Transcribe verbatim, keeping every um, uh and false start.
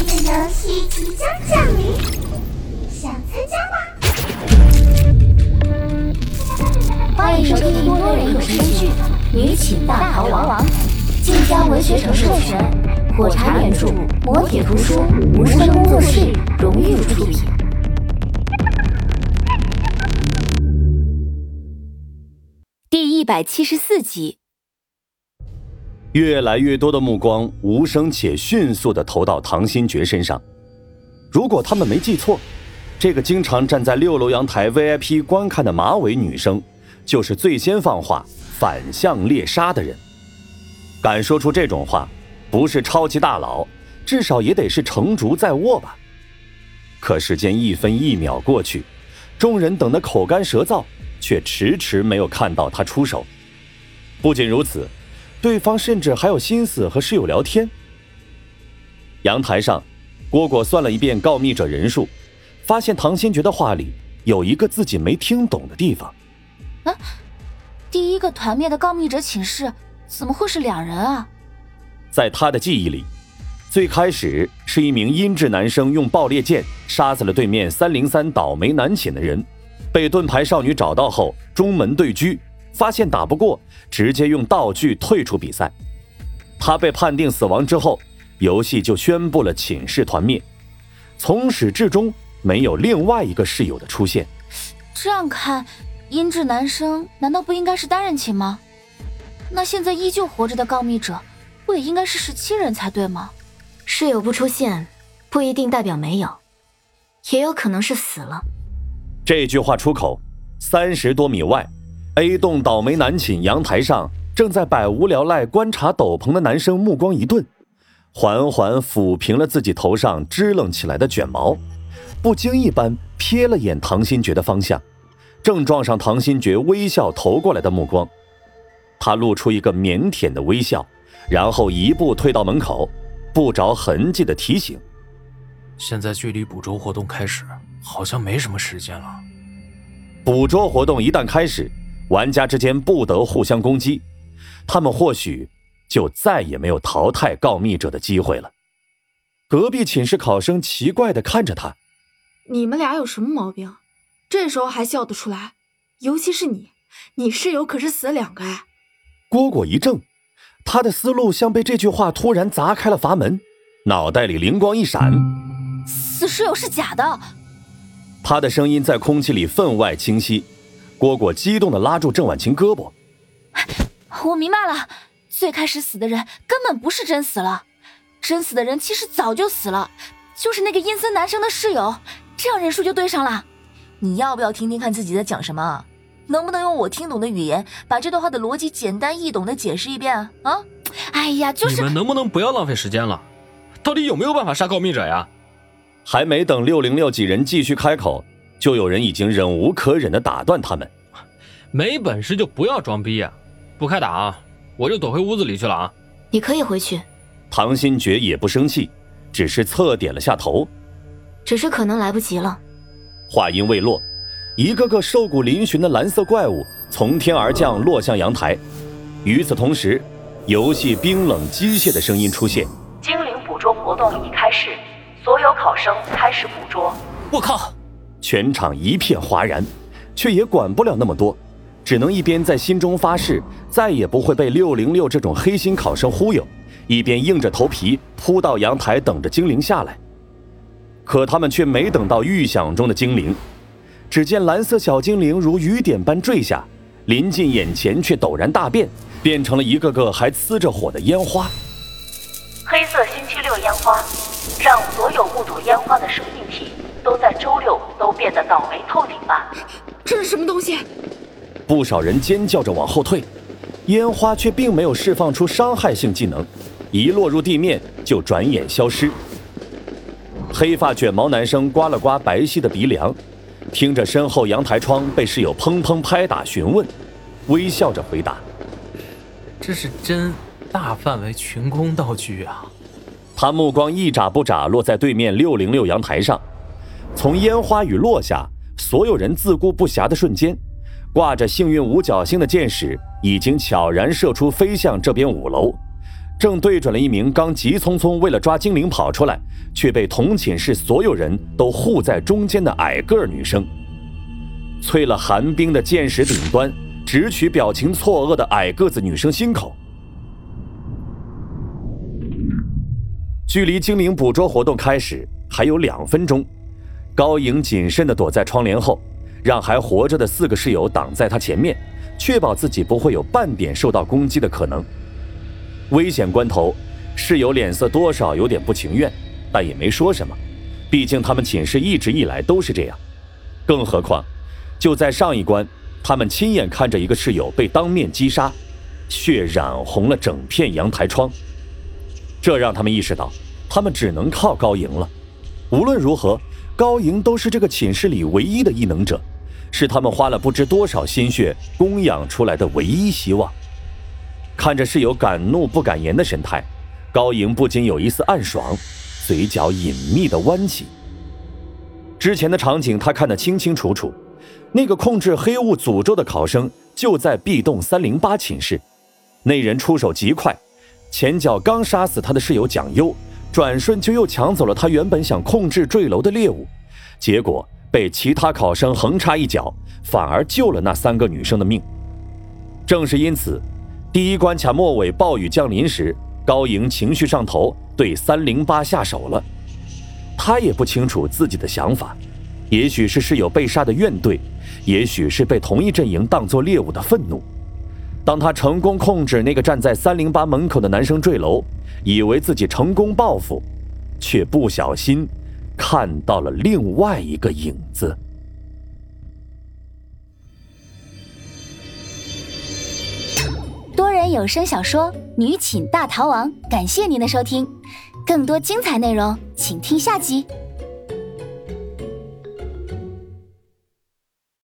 的游戏即将降临，想参加吗？ 欢迎收听多人有声剧《女寝大逃亡》，晋江文学城授权，火柴原著，磨铁图书，无声工作室荣誉出品。第一百七十四集。 越来越多的目光无声且迅速地投到唐新觉身上。如果他们没记错，这个经常站在六楼阳台 V I P 观看的马尾女生，就是最先放话反向猎杀的人。敢说出这种话，不是超级大佬，至少也得是成竹在握吧。可时间一分一秒过去，众人等得口干舌燥，却迟迟没有看到他出手。不仅如此，对方甚至还有心思和室友聊天。阳台上，蝈蝈算了一遍告密者人数，发现唐新觉的话里有一个自己没听懂的地方。 啊，第一个团灭的告密者寝室怎么会是两人啊？ 在他的记忆里，最开始是一名阴质男生用爆裂剑杀死了对面三零三倒霉男寝的人，被盾牌少女找到后中门对狙，发现打不过，直接用道具退出比赛。他被判定死亡之后，游戏就宣布了寝室团灭，从始至终没有另外一个室友的出现。 这样看，阴质男生难道不应该是单人寝吗？那现在依旧活着的告密者不也应该是十七人才对吗？ 室友不出现不一定代表没有，也有可能是死了。 这句话出口，三十多米外A 栋倒霉男寝阳台上正在百无聊赖观察斗篷的男生目光一顿，缓缓抚平了自己头上支棱起来的卷毛，不经意般瞥了眼唐新觉的方向，正撞上唐新觉微笑投过来的目光。他露出一个腼腆的微笑，然后一步退到门口，不着痕迹地提醒： 现在距离捕捉活动开始好像没什么时间了。 捕捉活动一旦开始，玩家之间不得互相攻击，他们或许就再也没有淘汰告密者的机会了。隔壁寝室考生奇怪地看着他： 你们俩有什么毛病？这时候还笑得出来？尤其是你，你室友可是死了两个哎。 蝈蝈一怔，他的思路像被这句话突然砸开了阀门，脑袋里灵光一闪， 死室友是假的。 他的声音在空气里分外清晰。蝈蝈激动地拉住郑婉晴胳膊： 我明白了，最开始死的人根本不是真死了，真死的人其实早就死了，就是那个阴森男生的室友，这样人数就对上了。 你要不要听听看自己在讲什么？能不能用我听懂的语言把这段话的逻辑简单易懂的解释一遍啊？啊？ 哎呀，就是你们能不能不要浪费时间了？到底有没有办法杀告密者呀？ 还没等六零六几人继续开口，就有人已经忍无可忍地打断他们： 没本事就不要装逼啊！不开打啊，我就躲回屋子里去了啊！ 你可以回去。 唐新觉也不生气，只是侧点了下头。 只是可能来不及了。 话音未落，一个个瘦骨嶙峋的蓝色怪物从天而降，落向阳台。与此同时，游戏冰冷机械的声音出现： 精灵捕捉活动已开始，所有考生开始捕捉。 我靠！ 全场一片哗然，却也管不了那么多，只能一边在心中发誓再也不会被六零六这种黑心考生忽悠，一边硬着头皮扑到阳台等着精灵下来。可他们却没等到预想中的精灵，只见蓝色小精灵如雨点般坠下，临近眼前却陡然大变，变成了一个个还呲着火的烟花。 黑色星期六烟花，让所有目睹烟花的生命体都在周六都变得倒霉透顶吧。 这是什么东西？ 不少人尖叫着往后退，烟花却并没有释放出伤害性技能，一落入地面就转眼消失。黑发卷毛男生刮了刮白皙的鼻梁，听着身后阳台窗被室友砰砰拍打询问，微笑着回答： 这是真大范围群攻道具啊！ 他目光一眨不眨落在对面六零六阳台上，从烟花雨落下，所有人自顾不暇的瞬间，挂着幸运五角星的箭矢已经悄然射出，飞向这边五楼。 正对准了一名刚急匆匆为了抓精灵跑出来，却被同寝室所有人都护在中间的矮个儿女生。淬了寒冰的剑矢顶端直取表情错愕的矮个子女生心口。距离精灵捕捉活动开始还有两分钟，高颖谨慎地躲在窗帘后，让还活着的四个室友挡在他前面，确保自己不会有半点受到攻击的可能。危险关头，室友脸色多少有点不情愿，但也没说什么，毕竟他们寝室一直以来都是这样。更何况就在上一关，他们亲眼看着一个室友被当面击杀，血染红了整片阳台窗。这让他们意识到他们只能靠高莹了。无论如何，高莹都是这个寝室里唯一的异能者，是他们花了不知多少心血供养出来的唯一希望。看着室友敢怒不敢言的神态，高莹不禁有一丝暗爽，嘴角隐秘地弯起。之前的场景他看得清清楚楚，那个控制黑雾诅咒的考生就在 B 栋三零八寝室，那人出手极快，前脚刚杀死他的室友蒋优，转瞬就又抢走了他原本想控制坠楼的猎物，结果被其他考生横插一脚，反而救了那三个女生的命。正是因此，第一关卡末尾暴雨降临时，高莹情绪上头，对三零八下手了。他也不清楚自己的想法，也许是室友被杀的怨怼，也许是被同一阵营当作猎物的愤怒。当他成功控制那个站在三零八门口的男生坠楼，以为自己成功报复，却不小心看到了另外一个影子。 多人有声小说《女寝大逃亡》，感谢您的收听，更多精彩内容请听下集。